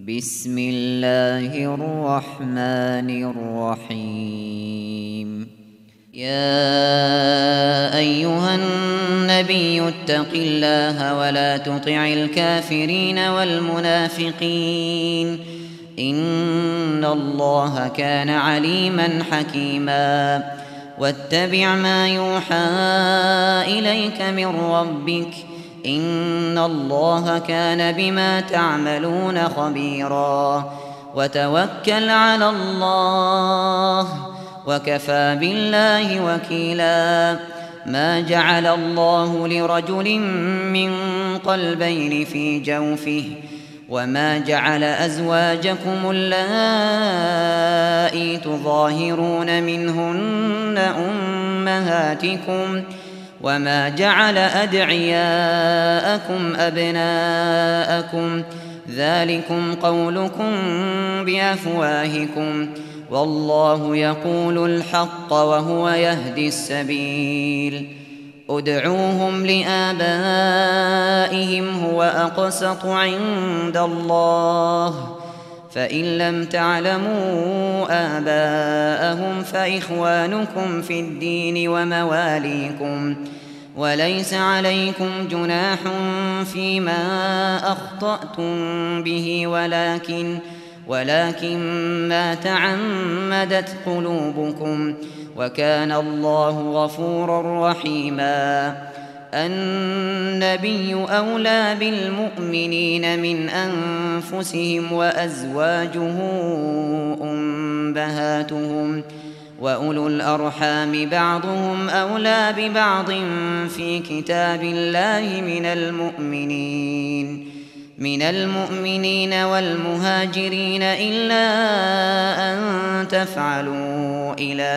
بسم الله الرحمن الرحيم. يا أيها النبي اتق الله ولا تطع الكافرين والمنافقين، إن الله كان عليما حكيما. واتبع ما يوحى إليك من ربك، إن الله كان بما تعملون خبيرا. وتوكل على الله، وكفى بالله وكيلا. ما جعل الله لرجل من قلبين في جوفه، وما جعل أزواجكم اللائي تظاهرون منهن أمهاتكم، وما جعل أدعياءكم أبناءكم، ذلكم قولكم بأفواهكم، والله يقول الحق وهو يهدي السبيل. ادعوهم لآبائهم هو أقسط عند الله، فإن لم تعلموا آباءهم فإخوانكم في الدين ومواليكم، وليس عليكم جناح فيما أخطأتم به، ولكن ما تعمدت قلوبكم، وكان الله غفورا رحيما. النبي أولى بالمؤمنين من أنفسهم، وأزواجه أمهاتهم، وأولو الأرحام بعضهم أولى ببعض في كتاب الله من المؤمنين والمهاجرين، إلا أن تفعلوا إلى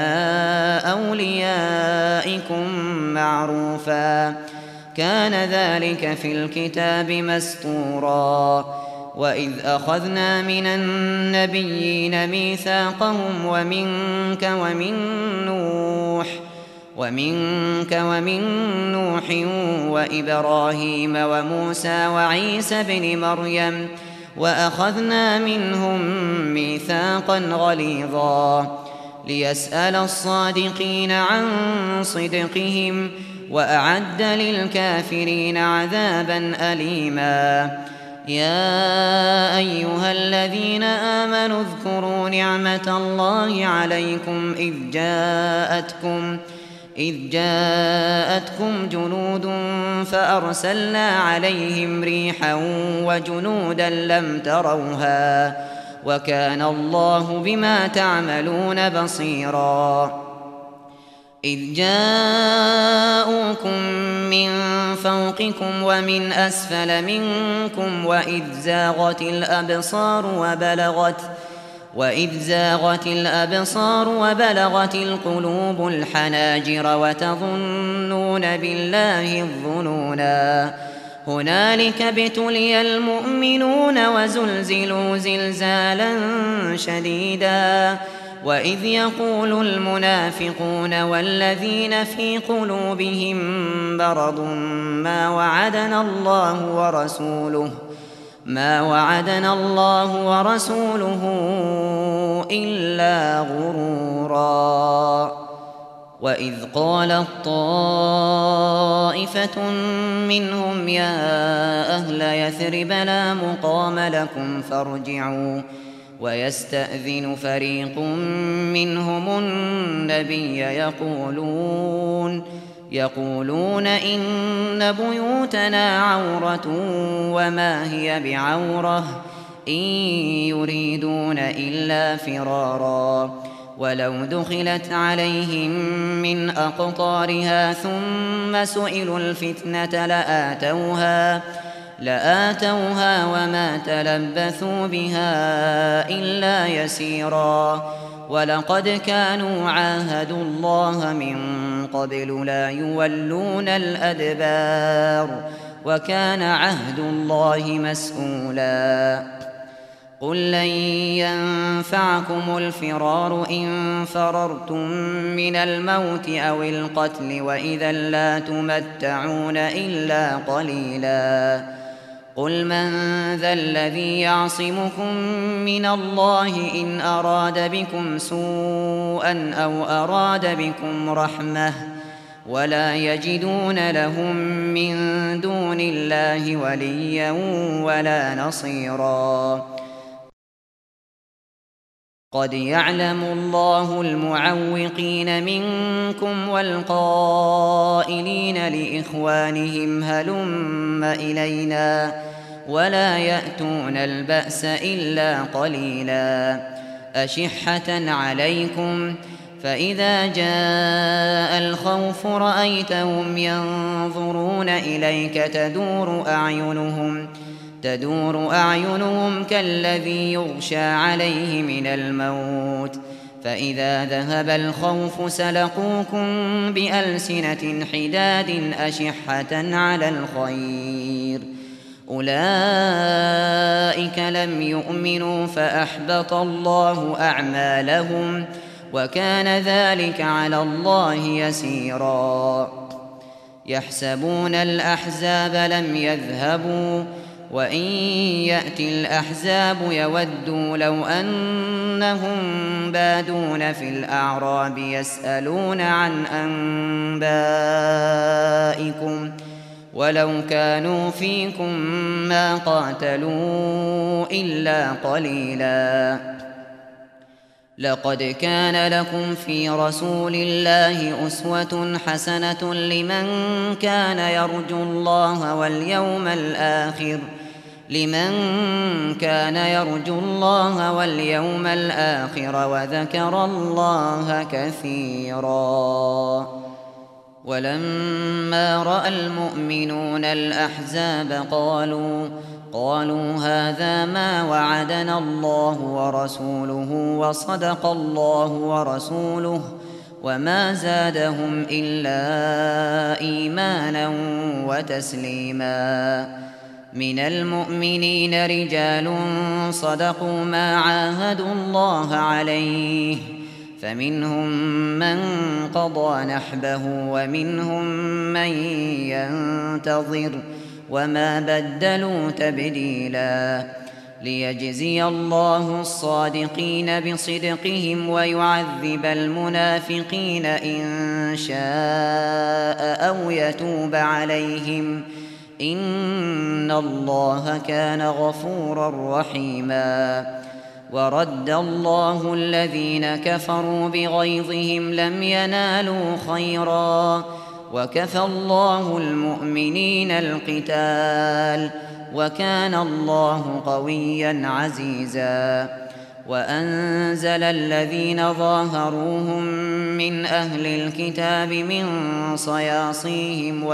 أوليائكم معروفا، كان ذلك في الكتاب مسطورا. وإذ أخذنا من النبيين ميثاقهم ومنك ومن نوح وإبراهيم وموسى وعيسى بن مريم، وأخذنا منهم ميثاقا غليظا، ليسأل الصادقين عن صدقهم، وأعد للكافرين عذابا أليما. يا أيها الذين آمنوا اذكروا نعمة الله عليكم إذ جاءتكم جنود فأرسلنا عليهم ريحا وجنودا لم تروها، وكان الله بما تعملون بصيرا. إذ جاءوكم من فوقكم ومن أسفل منكم، وإذ زاغت الأبصار وبلغت القلوب الحناجر، وتظنون بالله الظنونا. هنالك ابتلي المؤمنون وزلزلوا زلزالا شديدا. وإذ يقول المنافقون والذين في قلوبهم مرض ما وعدنا الله ورسوله إلا غرورا. وإذ قالت طائفة منهم يا أهل يثرب لا مقام لكم فارجعوا، ويستأذن فريق منهم النبي يقولون إن بيوتنا عورة وما هي بعورة، إن يريدون إلا فرارا. ولو دخلت عليهم من أقطارها ثم سئلوا الفتنة لآتوها وما تلبثوا بها إلا يسيرا. ولقد كانوا عاهدوا الله من قبل لا يولون الأدبار، وكان عهد الله مسؤولا. قل لن ينفعكم الفرار إن فررتم من الموت أو القتل، وإذا لا تمتعون إلا قليلا. قل من ذا الذي يعصمكم من الله إن أراد بكم سوءا أو أراد بكم رحمة ولا يجدون لهم من دون الله وليا ولا نصيرا قد يعلم الله المعوقين منكم والقائلين لإخوانهم هلم إلينا ولا يأتون البأس إلا قليلا أشحة عليكم فإذا جاء الخوف رأيتهم ينظرون إليك تدور أعينهم كالذي يغشى عليه من الموت فإذا ذهب الخوف سلقوكم بألسنة حداد أشحة على الخير أولئك لم يؤمنوا فأحبط الله أعمالهم وكان ذلك على الله يسيرا يحسبون الأحزاب لم يذهبوا وإن يأتي الأحزاب يودوا لو أنهم بادون في الأعراب يسألون عن أنبائكم ولو كانوا فيكم ما قاتلوا إلا قليلا لقد كان لكم في رسول الله أسوة حسنة لمن كان يرجو الله واليوم الآخر وذكر الله كثيرا ولما رأى المؤمنون الأحزاب قالوا هذا ما وعدنا الله ورسوله وصدق الله ورسوله وما زادهم إلا إيمانا وتسليما من المؤمنين رجال صدقوا ما عاهدوا الله عليه فمنهم من قضى نحبه ومنهم من ينتظر وما بدلوا تبديلا ليجزي الله الصادقين بصدقهم ويعذب المنافقين إن شاء أو يتوب عليهم إن الله كان غفورا رحيما ورد الله الذين كفروا بغيظهم لم ينالوا خيرا وكفى الله المؤمنين القتال وكان الله قويا عزيزا وأنزل الذين ظاهروهم من أهل الكتاب من صياصيهم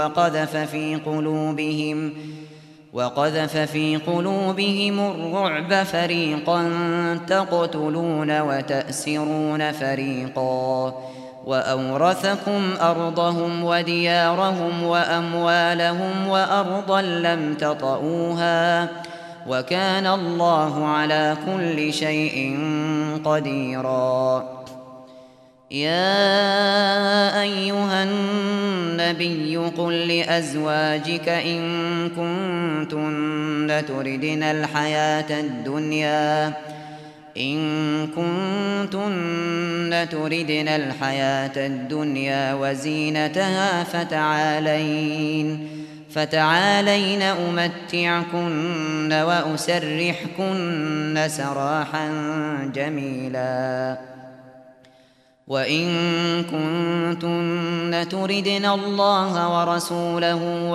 وقذف في قلوبهم الرعب فريقا تقتلون وتأسرون فريقا وأورثكم أرضهم وديارهم وأموالهم وأرضا لم تطئوها وكان الله على كل شيء قديرا يا أيها النبي قل لأزواجك إن كنتن تردن الحياة الدنيا وزينتها فتعالين أمتعكن وأسرحكن سراحا جميلا وإن كنتن تردن الله ورسوله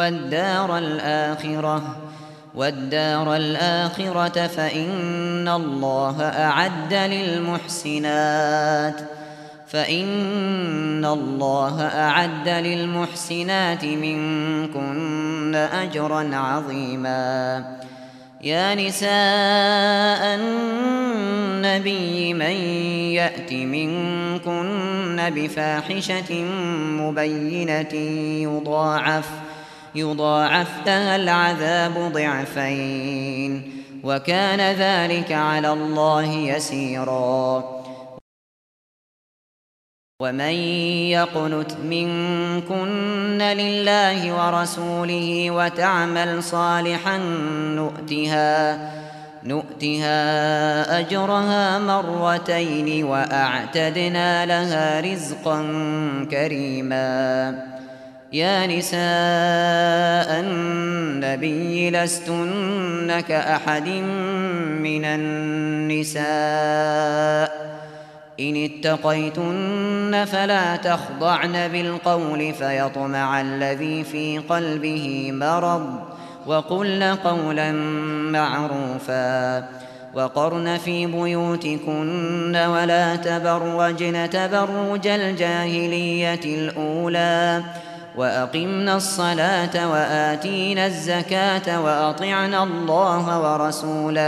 والدار الآخرة فإن الله أعد للمحسنات منكن أجرا عظيما يا نساء النبي من يأت منكن بفاحشة مبينة يضاعف لها العذاب ضعفين وكان ذلك على الله يسيرا ومن يقنت منكن لله ورسوله وتعمل صالحا نؤتها أجرها مرتين وأعتدنا لها رزقا كريما. يا نساء النبي لستن كأحد من النساء إن اتقيتن فلا تخضعن بالقول فيطمع الذي في قلبه مرض وقلن قولا معروفا. وقرن في بيوتكن ولا تبرجن تبرج الجاهلية الأولى وأقمنا الصلاة وآتينا الزكاة وأطعنا الله ورسوله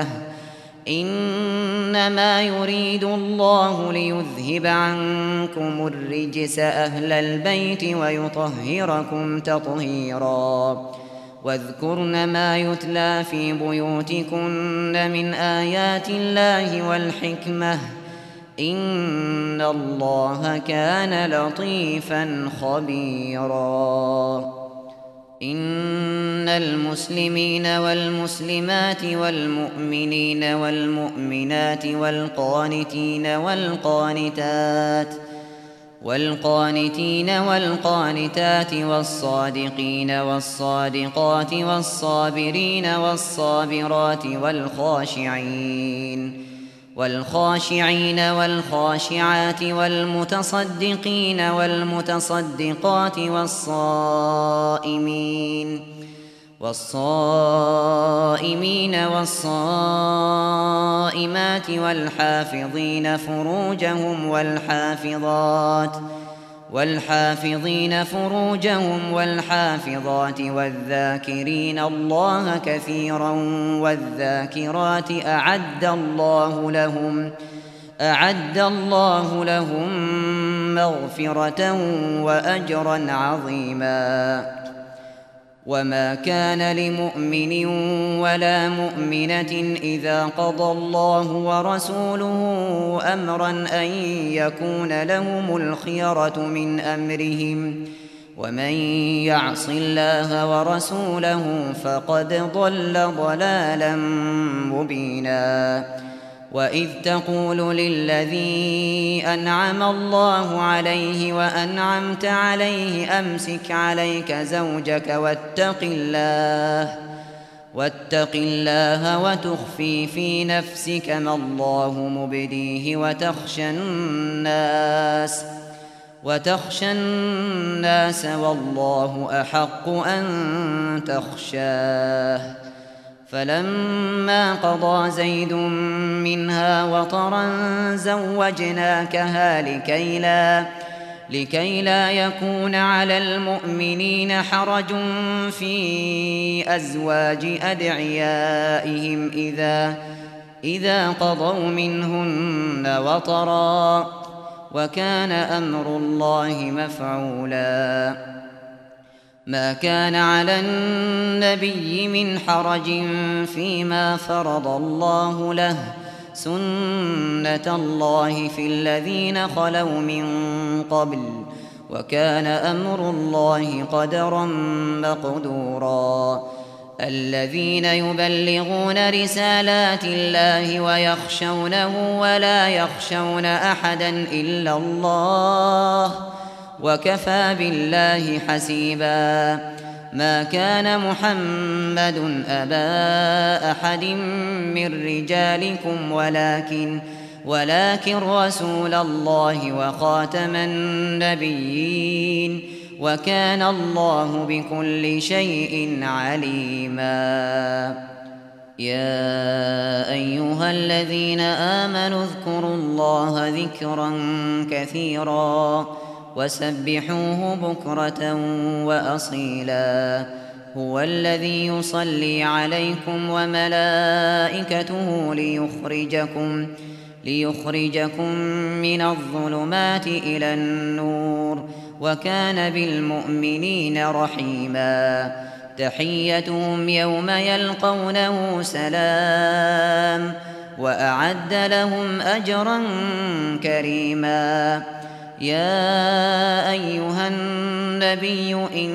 إنما يريد الله ليذهب عنكم الرجس أهل البيت ويطهركم تطهيرا. واذكرن ما يتلى في بيوتكن من آيات الله والحكمة إن الله كان لطيفا خبيرا. إن المسلمين والمسلمات والمؤمنين والمؤمنات والقانتين والقانتات والصادقين والصادقات والصابرين والصابرات والخاشعين والخاشعات والمتصدقين والمتصدقات والصائمين والصائمات والحافظين فروجهم والحافظات والذاكرين الله كثيرا والذاكرات أعد الله لهم مغفرة وأجرا عظيما. وما كان لمؤمن ولا مؤمنة إذا قضى الله ورسوله أمرا أن يكون لهم الخيرة من أمرهم ومن يعص الله ورسوله فقد ضل ضلالا مبينا. وإذ تقول للذي أنعم الله عليه وأنعمت عليه أمسك عليك زوجك واتق الله وتخفي في نفسك ما الله مبديه وتخشى الناس والله أحق أن تخشاه. فلما قضى زيد منها وطرا زوجناكها لكي لا يكون على المؤمنين حرج في أزواج أدعيائهم إذا قضوا منهن وطرا وكان أمر الله مفعولا. ما كان على النبي من حرج فيما فرض الله له سنة الله في الذين خلوا من قبل وكان أمر الله قدرا مقدورا. الذين يبلغون رسالات الله ويخشونه ولا يخشون أحدا إلا الله وكفى بالله حسيبا. ما كان محمد أبا أحد من رجالكم ولكن رسول الله وخاتم النبيين وكان الله بكل شيء عليما. يا أيها الذين آمنوا اذكروا الله ذكرا كثيرا وسبحوه بكرة وأصيلا. هو الذي يصلي عليكم وملائكته ليخرجكم من الظلمات إلى النور وكان بالمؤمنين رحيما. تحيتهم يوم يلقونه سلام وأعد لهم أجرا كريما. يا أيها النبي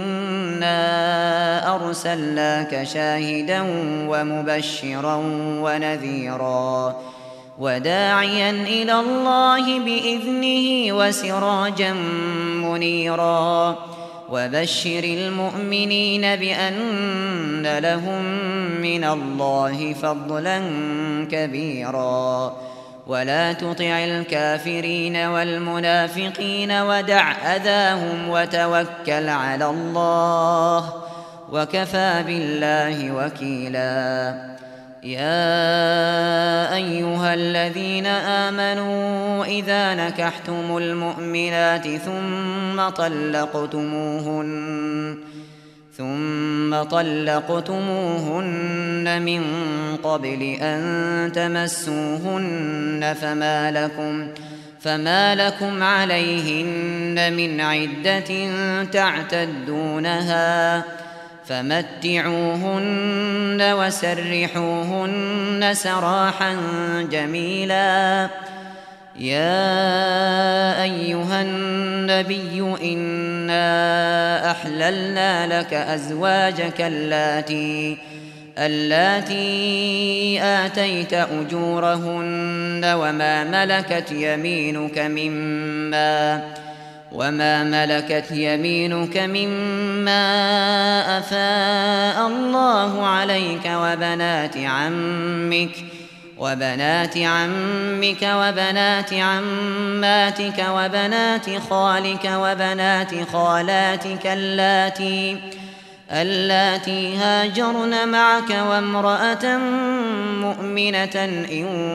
إنا أرسلناك شاهدا ومبشرا ونذيرا وداعيا إلى الله بإذنه وسراجا منيرا وبشر المؤمنين بأن لهم من الله فضلا كبيرا ولا تطع الكافرين والمنافقين ودع أذاهم وتوكل على الله وكفى بالله وكيلا يا أيها الذين آمنوا إذا نكحتم المؤمنات ثم طلقتموهن من قبل أن تمسوهن فما لكم عليهن من عدة تعتدونها فمتعوهن وسرحوهن سراحا جميلا يا أيها النبي إنا أحللنا لك أزواجك اللاتي آتيت أجورهن وما ملكت يمينك مما أفاء الله عليك وبنات عمك وبنات عماتك وبنات خالك وبنات خالاتك اللاتي هاجرن معك وامرأة مؤمنة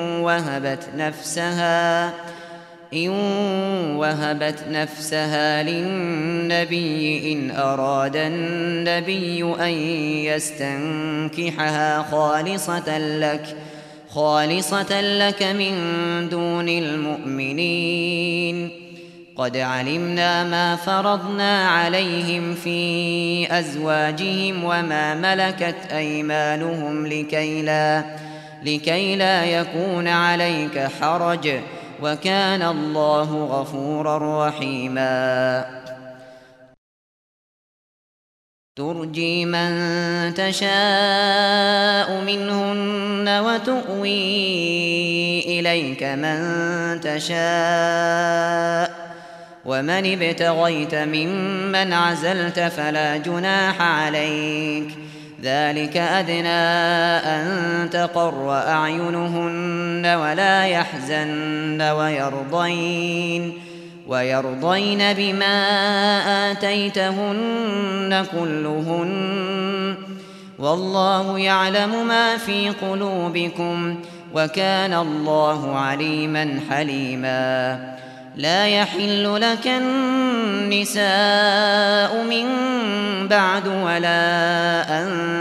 إن وهبت نفسها للنبي إن أراد النبي أن يستنكحها خالصة لك من دون المؤمنين قد علمنا ما فرضنا عليهم في أزواجهم وما ملكت أيمانهم لكي لا يكون عليك حرج وكان الله غفورا رحيما ترجي من تشاء منهن وتؤوي إليك من تشاء ومن ابتغيت ممن عزلت فلا جناح عليك ذلك أدنى أن تقر أعينهن ولا يحزن ويرضين بما آتيتهن كلهن والله يعلم ما في قلوبكم وكان الله عليما حليما لا يحل لك النساء من بعد ولا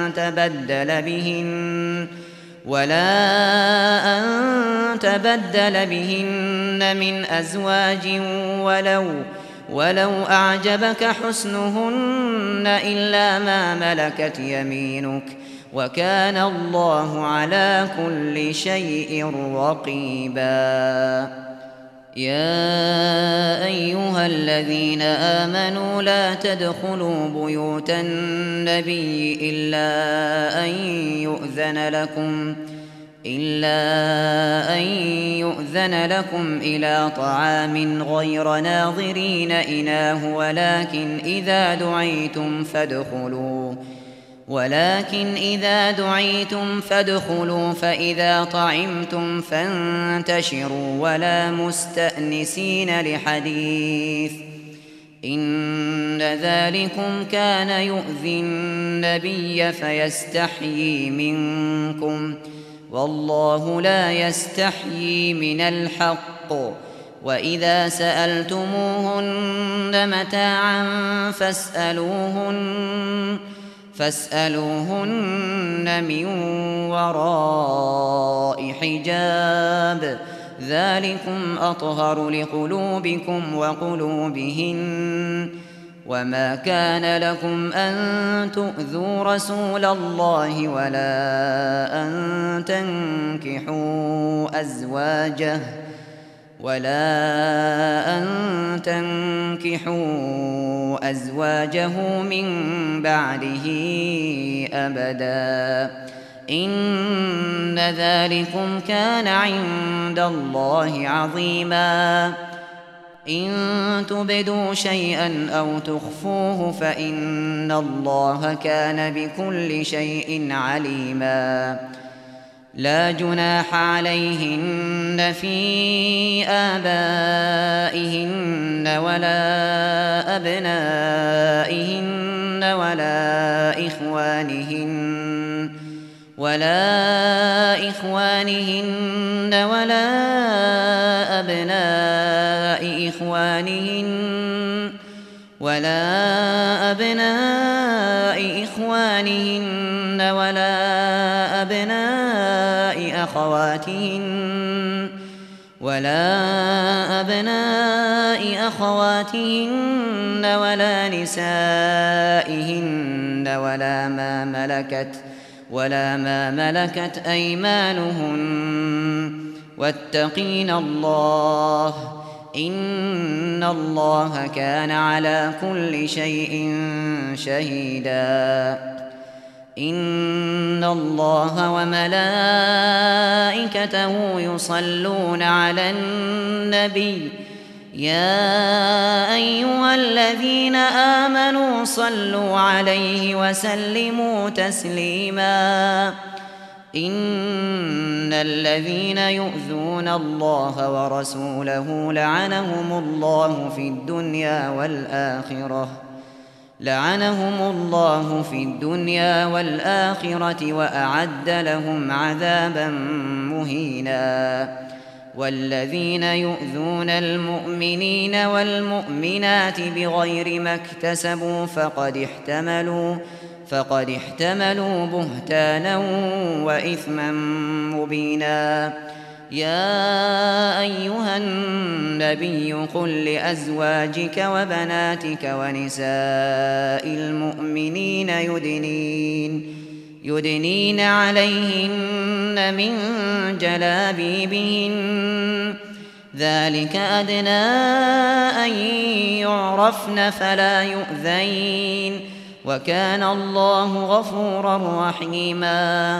أن تبدل بهن من أزواج ولو أعجبك حسنهن إلا ما ملكت يمينك وكان الله على كل شيء رقيبا يا أيها الذين آمنوا لا تدخلوا بيوت النبي إلا أن يؤذن لكم إلى طعام غير ناظرين إناه ولكن إذا دعيتم فادخلوا فإذا طعمتم فانتشروا ولا مستأنسين لحديث إن ذلكم كان يؤذي النبي فيستحيي منكم والله لا يستحيي من الحق وإذا سألتموهن متاعا فاسألوهن من وراء حجاب ذلكم أطهر لقلوبكم وقلوبهن وما كان لكم أن تؤذوا رسول الله ولا أن تنكحوا أزواجه من بعده أبدا إن ذلكم كان عند الله عظيما إن تبدوا شيئا أو تخفوه فإن الله كان بكل شيء عليما لا جناح عليهن في آبائهن ولا أبنائهن ولا إخوانهن ولا أبناء إخوانهن ولا أبناء أخواتهن ولا نسائهن ولا ما ملكت أيمانهن واتقين الله إن الله كان على كل شيء شهيدا إن الله وملائكته يصلون على النبي يا أيها الذين آمنوا صلوا عليه وسلموا تسليما إن الذين يؤذون الله ورسوله لعنهم الله في الدنيا والآخرة وأعد لهم عذابا مهينا والذين يؤذون المؤمنين والمؤمنات بغير ما اكتسبوا فقد احتملوا بهتانا وإثما مبينا يا أيها النبي قل لأزواجك وبناتك ونساء المؤمنين يدنين عليهن من جلابيبهن ذلك أدنى أن يعرفن فلا يؤذين وكان الله غفورا رحيما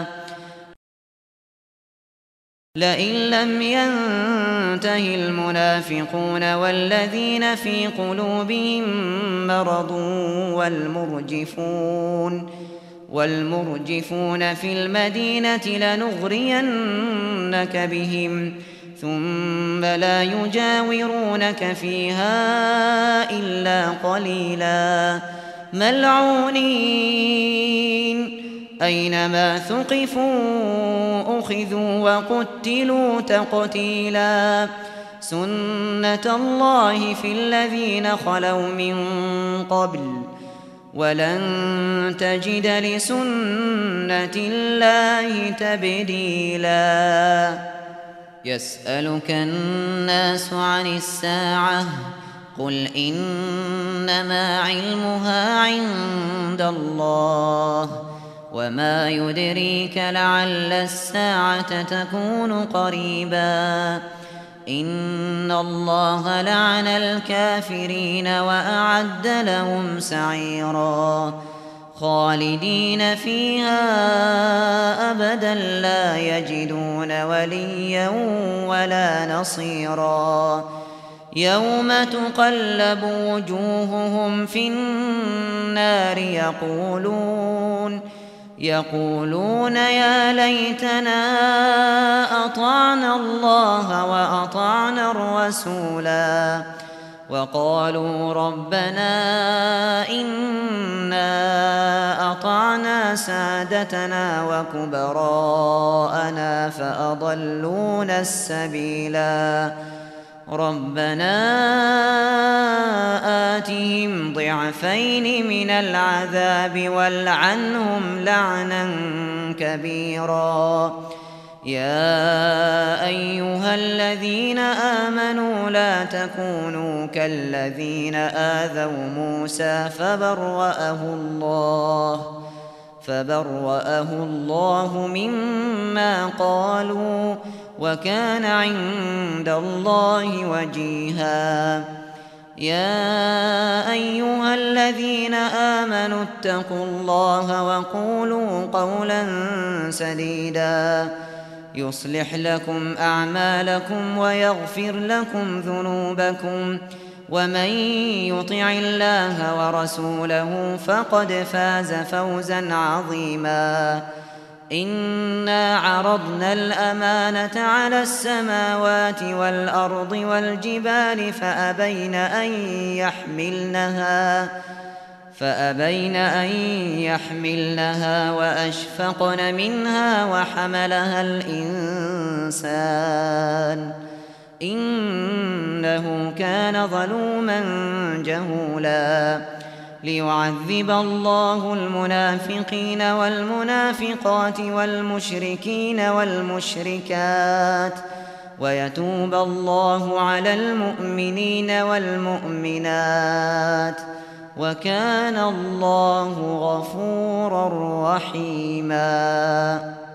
لئن لم ينته المنافقون والذين في قلوبهم مرض والمرجفون في المدينة لنغرينك بهم ثم لا يجاورونك فيها إلا قليلا ملعونين أينما ثقفوا أخذوا وقتلوا تقتيلا سنة الله في الذين خلوا من قبل ولن تجد لسنة الله تبديلا يسألك الناس عن الساعة قل إنما علمها عند الله وما يدريك لعل الساعة تكون قريبا إن الله لعن الكافرين وأعد لهم سعيرا خالدين فيها أبدا لا يجدون وليا ولا نصيرا يوم تقلب وجوههم في النار يقولون يا ليتنا أطعنا الله وأطعنا الرسولا وقالوا ربنا إنا أطعنا سادتنا وكبراءنا فأضلونا السبيلا ربنا آتهم ضعفين من العذاب والعنهم لعنا كبيرا يا أيها الذين آمنوا لا تكونوا كالذين آذوا موسى فبرأه الله مما قالوا وكان عند الله وجيها. يا أيها الذين آمنوا اتقوا الله وقولوا قولا سديدا يصلح لكم أعمالكم ويغفر لكم ذنوبكم ومن يطع الله ورسوله فقد فاز فوزا عظيما. إنا عرضنا الأمانة على السماوات والأرض والجبال فأبين أن يحملنها وأشفقن منها وحملها الإنسان إنه كان ظلوما جهولا. ليعذب الله المنافقين والمنافقات والمشركين والمشركات ويتوب الله على المؤمنين والمؤمنات وكان الله غفورا رحيما.